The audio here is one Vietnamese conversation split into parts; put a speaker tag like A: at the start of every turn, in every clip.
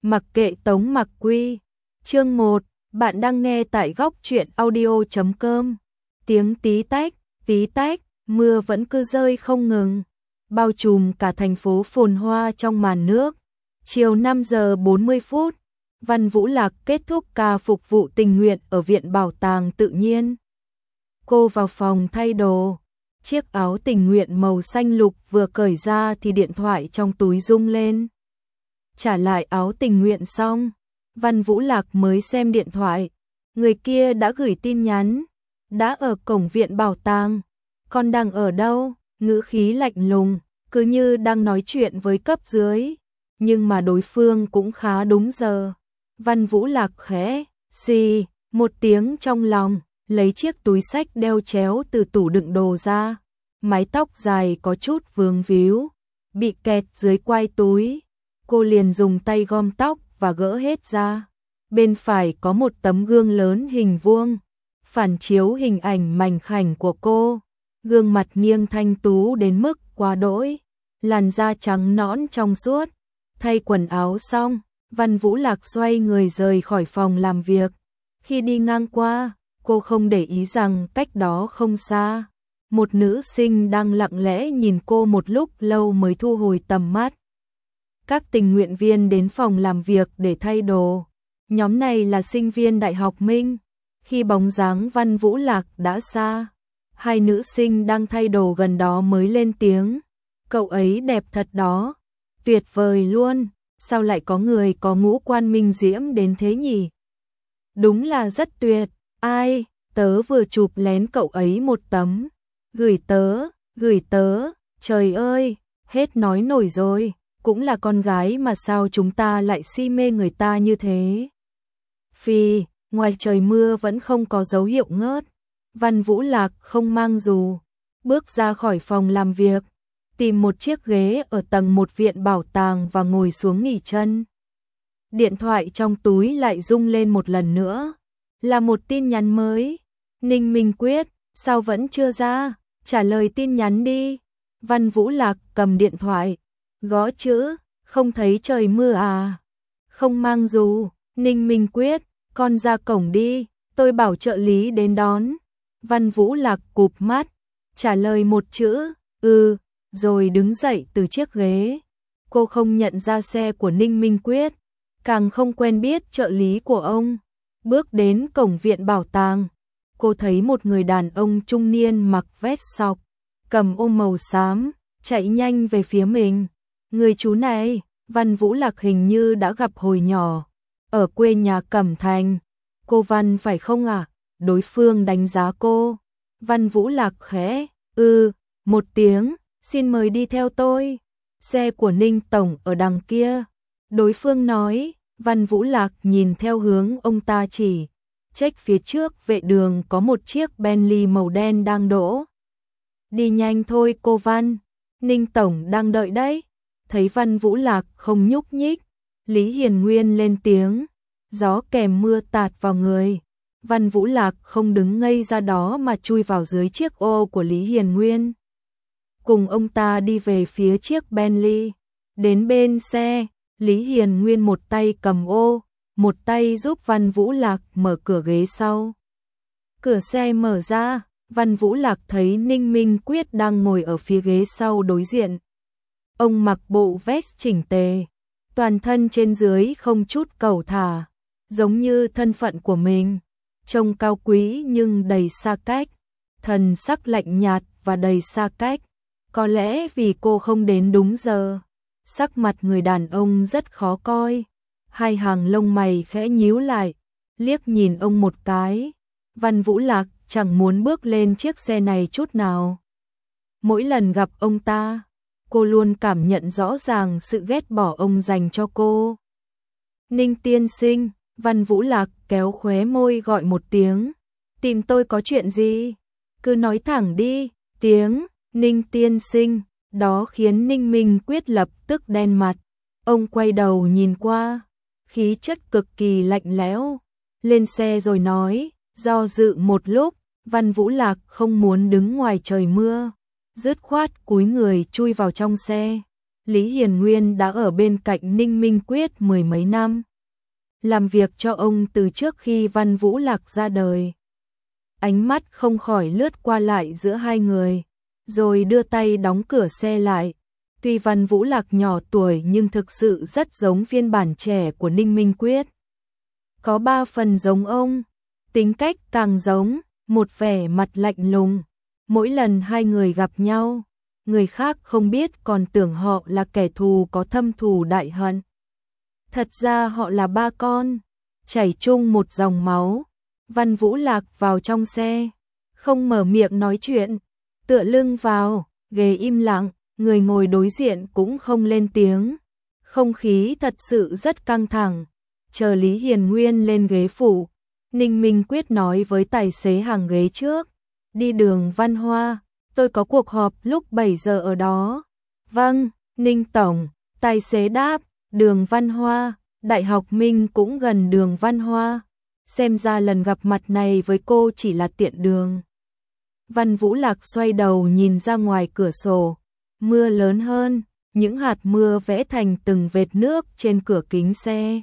A: Mặc kệ Tống Mặc Quy. Chương 1, bạn đang nghe tại góc truyện audio.com. Tiếng tí tách, mưa vẫn cứ rơi không ngừng, bao trùm cả thành phố phồn hoa trong màn nước. Chiều 5 giờ 40 phút, Văn Vũ Lạc kết thúc ca phục vụ tình nguyện ở Viện Bảo tàng Tự nhiên. Cô vào phòng thay đồ, chiếc áo tình nguyện màu xanh lục vừa cởi ra thì điện thoại trong túi rung lên. Trả lại áo tình nguyện xong, Văn Vũ Lạc mới xem điện thoại, người kia đã gửi tin nhắn, đã ở cổng Viện Bảo tàng, con đang ở đâu, ngữ khí lạnh lùng, cứ như đang nói chuyện với cấp dưới, nhưng mà đối phương cũng khá đúng giờ. Văn Vũ Lạc khẽ xì một tiếng trong lòng, lấy chiếc túi xách đeo chéo từ tủ đựng đồ ra, mái tóc dài có chút vướng víu, bị kẹt dưới quai túi. Cô liền dùng tay gom tóc và gỡ hết ra. Bên phải có một tấm gương lớn hình vuông, phản chiếu hình ảnh mảnh khảnh của cô. Gương mặt nghiêng thanh tú đến mức quá đỗi, làn da trắng nõn trong suốt. Thay quần áo xong, Văn Vũ Lạc xoay người rời khỏi phòng làm việc. Khi đi ngang qua, cô không để ý rằng cách đó không xa, một nữ sinh đang lặng lẽ nhìn cô một lúc lâu mới thu hồi tầm mắt. Các tình nguyện viên đến phòng làm việc để thay đồ. Nhóm này là sinh viên Đại học Minh. Khi bóng dáng Văn Vũ Lạc đã xa, hai nữ sinh đang thay đồ gần đó mới lên tiếng. Cậu ấy đẹp thật đó. Tuyệt vời luôn. Sao lại có người có ngũ quan minh diễm đến thế nhỉ? Đúng là rất tuyệt. Ai, tớ vừa chụp lén cậu ấy một tấm. Gửi tớ. Trời ơi, hết nói nổi rồi. Cũng là con gái mà sao chúng ta lại si mê người ta như thế. Phi, ngoài trời mưa vẫn không có dấu hiệu ngớt. Văn Vũ Lạc không mang dù, bước ra khỏi phòng làm việc, tìm một chiếc ghế ở tầng 1 Viện Bảo tàng và ngồi xuống nghỉ chân. Điện thoại trong túi lại rung lên một lần nữa, là một tin nhắn mới. Ninh Minh Quyết, sao vẫn chưa ra? Trả lời tin nhắn đi. Văn Vũ Lạc cầm điện thoại, gõ chữ, không thấy trời mưa à? Không mang dù. Ninh Minh Quyết, con ra cổng đi, tôi bảo trợ lý đến đón. Văn Vũ Lạc cụp mắt, trả lời một chữ, rồi đứng dậy từ chiếc ghế. Cô không nhận ra xe của Ninh Minh Quyết, càng không quen biết trợ lý của ông. Bước đến cổng Viện Bảo tàng, cô thấy một người đàn ông trung niên mặc vest sọc, cầm ô màu xám, chạy nhanh về phía mình. Người chú này, Văn Vũ Lạc hình như đã gặp hồi nhỏ, ở quê nhà Cẩm Thành. Cô Văn phải không ạ? Đối phương đánh giá cô. Văn Vũ Lạc khẽ, một tiếng, xin mời đi theo tôi. Xe của Ninh Tổng ở đằng kia. Đối phương nói. Văn Vũ Lạc nhìn theo hướng ông ta chỉ. Check phía trước vệ đường có một chiếc Bentley màu đen đang đỗ. Đi nhanh thôi cô Văn, Ninh Tổng đang đợi đấy. Thấy Văn Vũ Lạc không nhúc nhích, Lý Hiền Nguyên lên tiếng. Gió kèm mưa tạt vào người. Văn Vũ Lạc không đứng ngây ra đó mà chui vào dưới chiếc ô của Lý Hiền Nguyên. Cùng ông ta đi về phía chiếc Bentley. Đến bên xe, Lý Hiền Nguyên một tay cầm ô, một tay giúp Văn Vũ Lạc mở cửa ghế sau. Cửa xe mở ra, Văn Vũ Lạc thấy Ninh Minh Quyết đang ngồi ở phía ghế sau đối diện. Ông mặc bộ vest chỉnh tề, toàn thân trên dưới không chút cẩu thả, giống như thân phận của mình, trông cao quý nhưng đầy xa cách, thần sắc lạnh nhạt và đầy xa cách. Có lẽ vì cô không đến đúng giờ, sắc mặt người đàn ông rất khó coi, hai hàng lông mày khẽ nhíu lại, liếc nhìn ông một cái. Văn Vũ Lạc chẳng muốn bước lên chiếc xe này chút nào. Mỗi lần gặp ông ta, cô luôn cảm nhận rõ ràng sự ghét bỏ ông dành cho cô. Ninh tiên sinh, Văn Vũ Lạc kéo khóe môi gọi một tiếng. Tìm tôi có chuyện gì? Cứ nói thẳng đi. Tiếng Ninh tiên sinh, đó khiến Ninh Minh Quyết lập tức đen mặt. Ông quay đầu nhìn qua, khí chất cực kỳ lạnh lẽo. Lên xe rồi nói, do dự một lúc, Văn Vũ Lạc không muốn đứng ngoài trời mưa, dứt khoát cúi người chui vào trong xe. Lý Hiền Nguyên đã ở bên cạnh Ninh Minh Quyết mười mấy năm, làm việc cho ông từ trước khi Văn Vũ Lạc ra đời. Ánh mắt không khỏi lướt qua lại giữa hai người, rồi đưa tay đóng cửa xe lại. Tuy Văn Vũ Lạc nhỏ tuổi nhưng thực sự rất giống phiên bản trẻ của Ninh Minh Quyết. Có 3 phần giống ông, tính cách càng giống, một vẻ mặt lạnh lùng. Mỗi lần hai người gặp nhau, người khác không biết còn tưởng họ là kẻ thù có thâm thù đại hận. Thật ra họ là ba con, chảy chung một dòng máu. Văn Vũ Lạc vào trong xe, không mở miệng nói chuyện, tựa lưng vào, ghế im lặng, người ngồi đối diện cũng không lên tiếng. Không khí thật sự rất căng thẳng. Chờ Lý Hiền Nguyên lên ghế phụ, Ninh Minh Quyết nói với tài xế hàng ghế trước, đi đường Văn Hoa, tôi có cuộc họp lúc 7 giờ ở đó. Vâng, Ninh Tổng, tài xế đáp, đường Văn Hoa, Đại học Minh cũng gần đường Văn Hoa. Xem ra lần gặp mặt này với cô chỉ là tiện đường. Văn Vũ Lạc xoay đầu nhìn ra ngoài cửa sổ, mưa lớn hơn, những hạt mưa vẽ thành từng vệt nước trên cửa kính xe.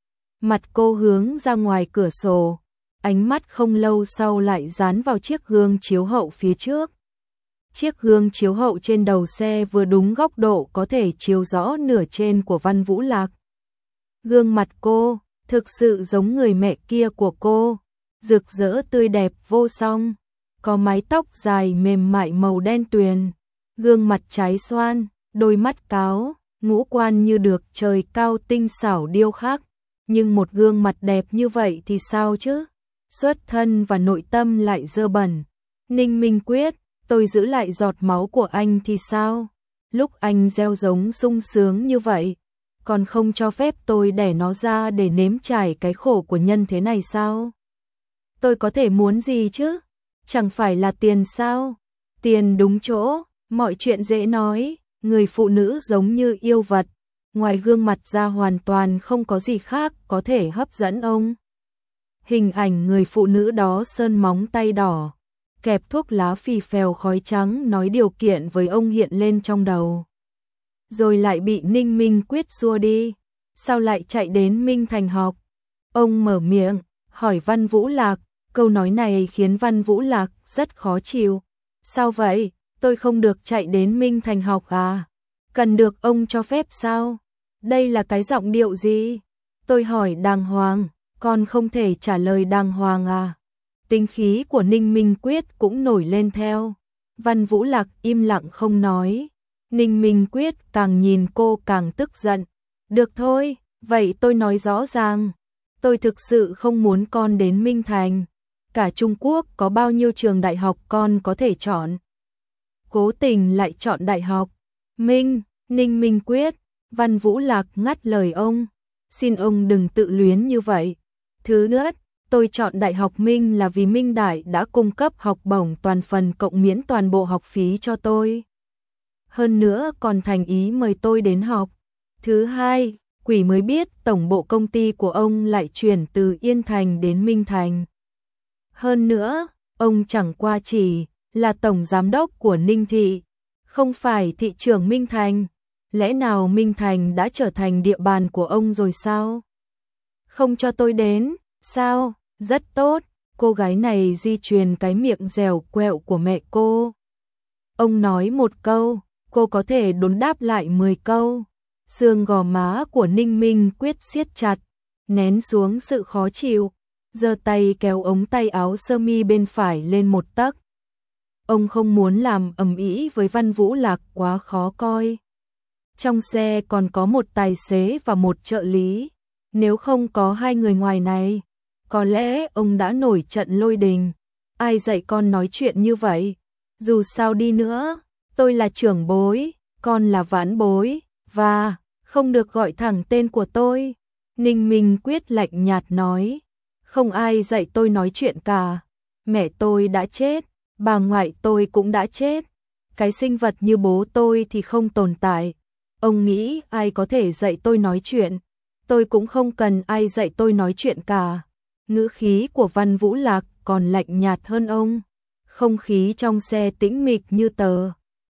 A: Mặt cô hướng ra ngoài cửa sổ, ánh mắt không lâu sau lại dán vào chiếc gương chiếu hậu phía trước. Chiếc gương chiếu hậu trên đầu xe vừa đúng góc độ có thể chiếu rõ nửa trên của Văn Vũ Lạc. Gương mặt cô thực sự giống người mẹ kia của cô, rực rỡ tươi đẹp vô song, có mái tóc dài mềm mại màu đen tuyền, gương mặt trái xoan, đôi mắt cáo, ngũ quan như được trời cao tinh xảo điêu khắc. Nhưng một gương mặt đẹp như vậy thì sao chứ? Xuất thân và nội tâm lại dơ bẩn. Ninh Minh Quyết, tôi giữ lại giọt máu của anh thì sao? Lúc anh gieo giống sung sướng như vậy, còn không cho phép tôi đẻ nó ra để nếm trải cái khổ của nhân thế này sao? Tôi có thể muốn gì chứ? Chẳng phải là tiền sao? Tiền đúng chỗ, mọi chuyện dễ nói, người phụ nữ giống như yêu vật. Ngoài gương mặt ra hoàn toàn không có gì khác có thể hấp dẫn ông. Hình ảnh người phụ nữ đó sơn móng tay đỏ, kẹp thuốc lá phì phèo khói trắng nói điều kiện với ông hiện lên trong đầu. Rồi lại bị Ninh Minh Quyết xua đi. Sao lại chạy đến Minh Thành học? Ông mở miệng, hỏi Văn Vũ Lạc, câu nói này khiến Văn Vũ Lạc rất khó chịu. Sao vậy? Tôi không được chạy đến Minh Thành học à? Cần được ông cho phép sao? Đây là cái giọng điệu gì? Tôi hỏi đàng hoàng, con không thể trả lời đàng hoàng à? Tính khí của Ninh Minh Quyết cũng nổi lên theo. Văn Vũ Lạc im lặng không nói. Ninh Minh Quyết càng nhìn cô càng tức giận. Được thôi, vậy tôi nói rõ ràng. Tôi thực sự không muốn con đến Minh Thành. Cả Trung Quốc có bao nhiêu trường đại học con có thể chọn? Cố tình lại chọn đại học Minh. Ninh Minh Quyết, Văn Vũ Lạc ngắt lời ông. Xin ông đừng tự luyến như vậy. Thứ nữa, tôi chọn Đại học Minh là vì Minh Đại đã cung cấp học bổng toàn phần cộng miễn toàn bộ học phí cho tôi. Hơn nữa còn thành ý mời tôi đến học. Thứ hai, quỷ mới biết tổng bộ công ty của ông lại chuyển từ Yên Thành đến Minh Thành. Hơn nữa, ông chẳng qua chỉ là tổng giám đốc của Ninh Thị, không phải thị trưởng Minh Thành. Lẽ nào Minh Thành đã trở thành địa bàn của ông rồi sao? Không cho tôi đến, sao? Rất tốt, cô gái này di truyền cái miệng dẻo quẹo của mẹ cô. Ông nói một câu, cô có thể đốn đáp lại 10 câu. Xương gò má của Ninh Minh Quyết siết chặt, nén xuống sự khó chịu, giơ tay kéo ống tay áo sơ mi bên phải lên một tấc. Ông không muốn làm ầm ĩ với Văn Vũ Lạc quá khó coi. Trong xe còn có một tài xế và một trợ lý. Nếu không có hai người ngoài này, có lẽ ông đã nổi trận lôi đình. Ai dạy con nói chuyện như vậy? Dù sao đi nữa, tôi là trưởng bối, con là vãn bối, và không được gọi thẳng tên của tôi. Ninh Minh Quyết lạnh nhạt nói. Không ai dạy tôi nói chuyện cả. Mẹ tôi đã chết, bà ngoại tôi cũng đã chết. Cái sinh vật như bố tôi thì không tồn tại. Ông nghĩ ai có thể dạy tôi nói chuyện? Tôi cũng không cần ai dạy tôi nói chuyện cả. Ngữ khí của Văn Vũ Lạc còn lạnh nhạt hơn ông. Không khí trong xe tĩnh mịch như tờ.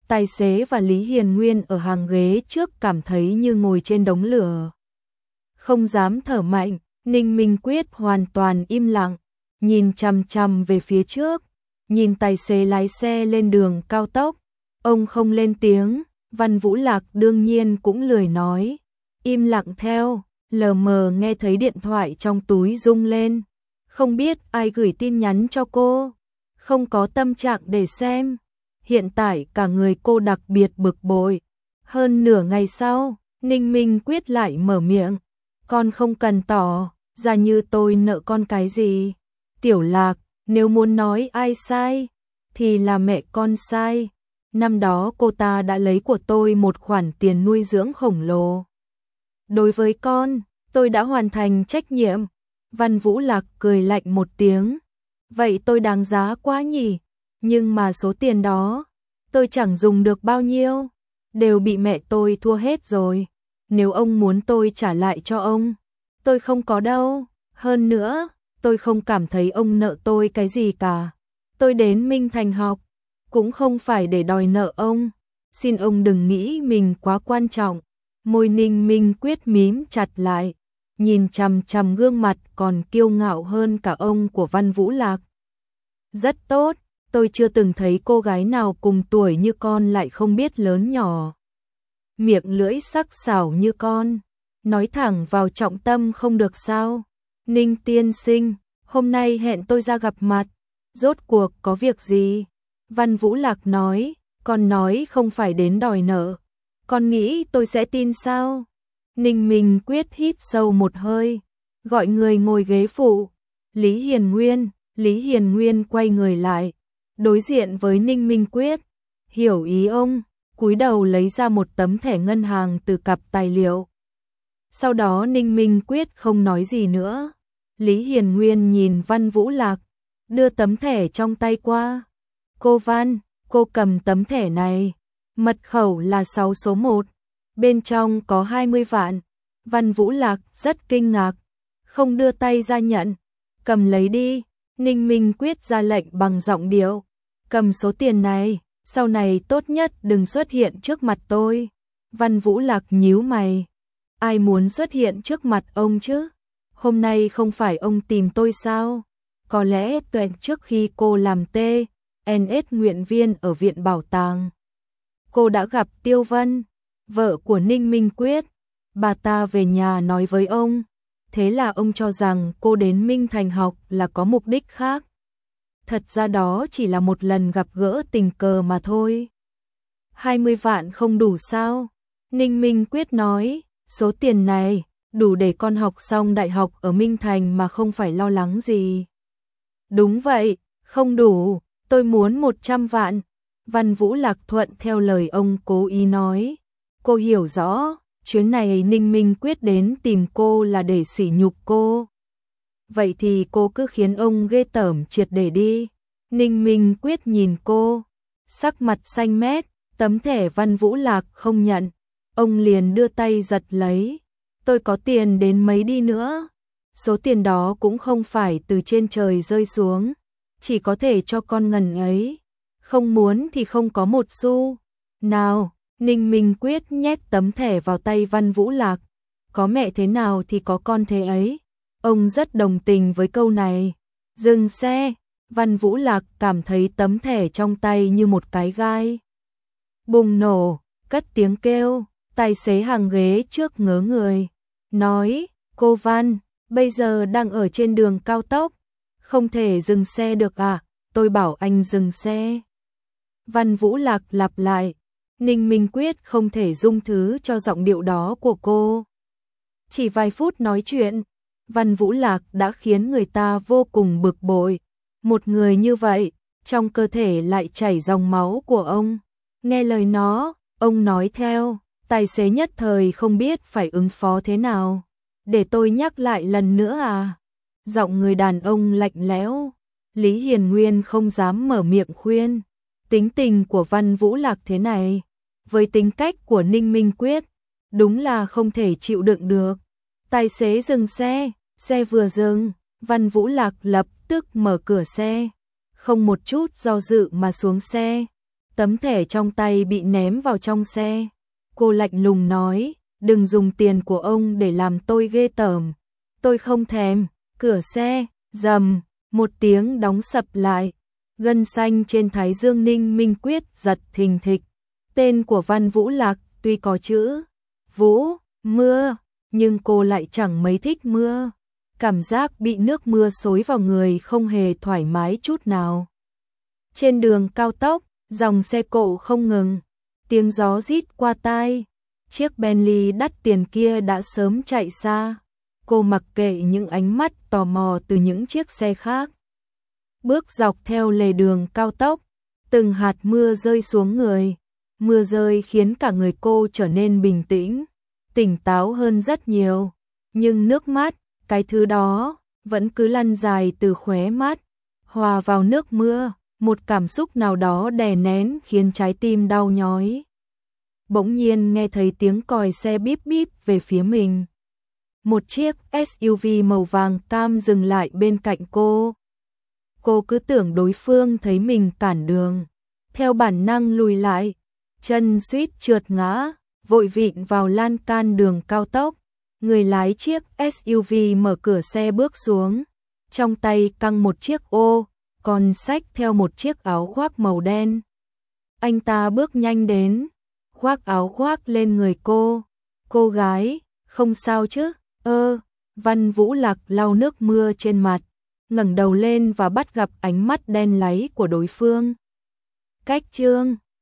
A: Tài xế và Lý Hiền Nguyên ở hàng ghế trước cảm thấy như ngồi trên đống lửa. Không dám thở mạnh, Ninh Minh Quyết hoàn toàn im lặng, nhìn chằm chằm về phía trước, nhìn tài xế lái xe lên đường cao tốc. Ông không lên tiếng, Văn Vũ Lạc đương nhiên cũng lười nói, im lặng theo, lờ mờ nghe thấy điện thoại trong túi rung lên. Không biết ai gửi tin nhắn cho cô, không có tâm trạng để xem. Hiện tại cả người cô đặc biệt bực bội. Hơn nửa ngày sau, Ninh Minh Quyết lại mở miệng, con không cần tỏ ra như tôi nợ con cái gì. Tiểu Lạc, nếu muốn nói ai sai, thì là mẹ con sai. Năm đó cô ta đã lấy của tôi một khoản tiền nuôi dưỡng khổng lồ. Đối với con, tôi đã hoàn thành trách nhiệm. Văn Vũ Lạc cười lạnh một tiếng. Vậy tôi đáng giá quá nhỉ? Nhưng mà số tiền đó, tôi chẳng dùng được bao nhiêu, đều bị mẹ tôi thua hết rồi. Nếu ông muốn tôi trả lại cho ông, tôi không có đâu. Hơn nữa, tôi không cảm thấy ông nợ tôi cái gì cả. Tôi đến Minh Thành học, cũng không phải để đòi nợ ông. Xin ông đừng nghĩ mình quá quan trọng. Môi Ninh Minh Quyết mím chặt lại, nhìn chằm chằm gương mặt còn kiêu ngạo hơn cả ông của Văn Vũ Lạc. Rất tốt, tôi chưa từng thấy cô gái nào cùng tuổi như con lại không biết lớn nhỏ. Miệng lưỡi sắc sảo như con, nói thẳng vào trọng tâm không được sao? Ninh tiên sinh, hôm nay hẹn tôi ra gặp mặt, rốt cuộc có việc gì? Văn Vũ Lạc nói, con nói không phải đến đòi nợ, con nghĩ tôi sẽ tin sao? Ninh Minh Quyết hít sâu một hơi, gọi người ngồi ghế phụ. Lý Hiền Nguyên quay người lại, đối diện với Ninh Minh Quyết, hiểu ý ông, cúi đầu lấy ra một tấm thẻ ngân hàng từ cặp tài liệu. Sau đó Ninh Minh Quyết không nói gì nữa. Lý Hiền Nguyên nhìn Văn Vũ Lạc, đưa tấm thẻ trong tay qua. Cô Văn, cô cầm tấm thẻ này, mật khẩu là 6 số 1, bên trong có 20 vạn. Văn Vũ Lạc rất kinh ngạc, không đưa tay ra nhận, cầm lấy đi. Ninh Minh Quyết ra lệnh bằng giọng điệu, cầm số tiền này, sau này tốt nhất đừng xuất hiện trước mặt tôi. Văn Vũ Lạc nhíu mày, ai muốn xuất hiện trước mặt ông chứ? Hôm nay không phải ông tìm tôi sao? Có lẽ tuệ trước khi cô làm TNS nguyện viên ở viện bảo tàng, cô đã gặp Tiêu Vân, vợ của Ninh Minh Quyết. Bà ta về nhà nói với ông, thế là ông cho rằng cô đến Minh Thành học là có mục đích khác. Thật ra đó chỉ là một lần gặp gỡ tình cờ mà thôi. 20 vạn không đủ sao? Ninh Minh Quyết nói, số tiền này đủ để con học xong đại học ở Minh Thành mà không phải lo lắng gì. Đúng vậy, không đủ, tôi muốn 100 vạn. Văn Vũ Lạc thuận theo lời ông cố ý nói. Cô hiểu rõ, chuyến này Ninh Minh Quyết đến tìm cô là để sỉ nhục cô. Vậy thì cô cứ khiến ông ghê tởm triệt để đi. Ninh Minh Quyết nhìn cô, sắc mặt xanh mét, tấm thẻ Văn Vũ Lạc không nhận. Ông liền đưa tay giật lấy. Tôi có tiền đến mấy đi nữa, số tiền đó cũng không phải từ trên trời rơi xuống, chỉ có thể cho con ngần ấy. Không muốn thì không có một xu. Nào, Ninh Minh Quyết nhét tấm thẻ vào tay Văn Vũ Lạc. Có mẹ thế nào thì có con thế ấy. Ông rất đồng tình với câu này. Dừng xe, Văn Vũ Lạc cảm thấy tấm thẻ trong tay như một cái gai. Bùng nổ, cất tiếng kêu, tài xế hàng ghế trước ngớ người. Nói, cô Văn, bây giờ đang ở trên đường cao tốc, không thể dừng xe được à? Tôi bảo anh dừng xe. Văn Vũ Lạc lặp lại. Ninh Minh Quyết không thể dung thứ cho giọng điệu đó của cô. Chỉ vài phút nói chuyện, Văn Vũ Lạc đã khiến người ta vô cùng bực bội. Một người như vậy, trong cơ thể lại chảy dòng máu của ông. Nghe lời nó, ông nói theo, tài xế nhất thời không biết phải ứng phó thế nào. Để tôi nhắc lại lần nữa à? Giọng người đàn ông lạnh lẽo. Lý Hiền Nguyên không dám mở miệng khuyên. Tính tình của Văn Vũ Lạc thế này, với tính cách của Ninh Minh Quyết, đúng là không thể chịu đựng được. Tài xế dừng xe, xe vừa dừng, Văn Vũ Lạc lập tức mở cửa xe, không một chút do dự mà xuống xe. Tấm thẻ trong tay bị ném vào trong xe. Cô lạnh lùng nói, đừng dùng tiền của ông để làm tôi ghê tởm. Tôi không thèm. Cửa xe, rầm, một tiếng đóng sập lại. Gân xanh trên thái dương Ninh Minh Quyết giật thình thịch. Tên của Văn Vũ Lạc tuy có chữ Vũ, mưa, nhưng cô lại chẳng mấy thích mưa. Cảm giác bị nước mưa xối vào người không hề thoải mái chút nào. Trên đường cao tốc, dòng xe cộ không ngừng. Tiếng gió rít qua tai. Chiếc Bentley đắt tiền kia đã sớm chạy xa. Cô mặc kệ những ánh mắt tò mò từ những chiếc xe khác. Bước dọc theo lề đường cao tốc, từng hạt mưa rơi xuống người. Mưa rơi khiến cả người cô trở nên bình tĩnh, tỉnh táo hơn rất nhiều. Nhưng nước mắt, cái thứ đó, vẫn cứ lăn dài từ khóe mắt, hòa vào nước mưa. Một cảm xúc nào đó đè nén khiến trái tim đau nhói. Bỗng nhiên nghe thấy tiếng còi xe bíp bíp về phía mình. Một chiếc SUV màu vàng cam dừng lại bên cạnh cô. Cô cứ tưởng đối phương thấy mình cản đường. Theo bản năng lùi lại, chân suýt trượt ngã, vội vịn vào lan can đường cao tốc. Người lái chiếc SUV mở cửa xe bước xuống, trong tay căng một chiếc ô, còn xách theo một chiếc áo khoác màu đen. Anh ta bước nhanh đến, khoác áo khoác lên người cô. Cô gái, không sao chứ? Văn Vũ Lạc lau nước mưa trên mặt, ngẩng đầu lên và bắt gặp ánh mắt đen láy của đối phương. Cách Trương